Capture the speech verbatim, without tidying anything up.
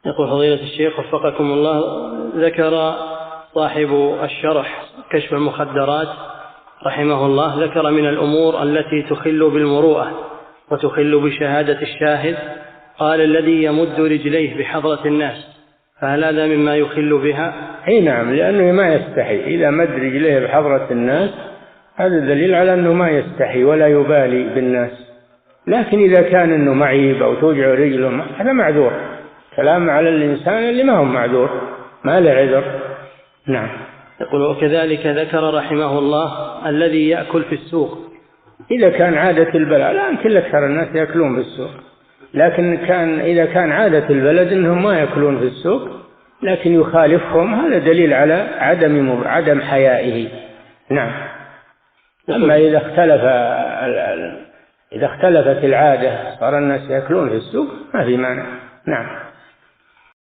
يقول فضيلة الشيخ وفقكم الله، ذكر صاحب الشرح كشف المخدرات رحمه الله، ذكر من الأمور التي تخل بالمروءة وتخل بشهادة الشاهد، قال الذي يمد رجليه بحضرة الناس، فهل هذا مما يخل بها؟ اي نعم، لأنه ما يستحي. إذا مد رجليه بحضرة الناس هذا دليل على أنه ما يستحي ولا يبالي بالناس. لكن إذا كان أنه معيب أو توجع رجله هذا معذور. كلام على الإنسان اللي ما هو معذور ما له عذر. نعم. يقول وكذلك ذكر رحمه الله الذي يأكل في السوق. إذا كان عادة البلد، الآن كل أكثر الناس يأكلون في السوق، لكن كان إذا كان عادة البلد أنهم ما يأكلون في السوق لكن يخالفهم، هذا دليل على عدم عدم حيائه. نعم. أما إذا اختلف إذا اختلفت العادة صار الناس يأكلون في السوق ما في مانع. نعم.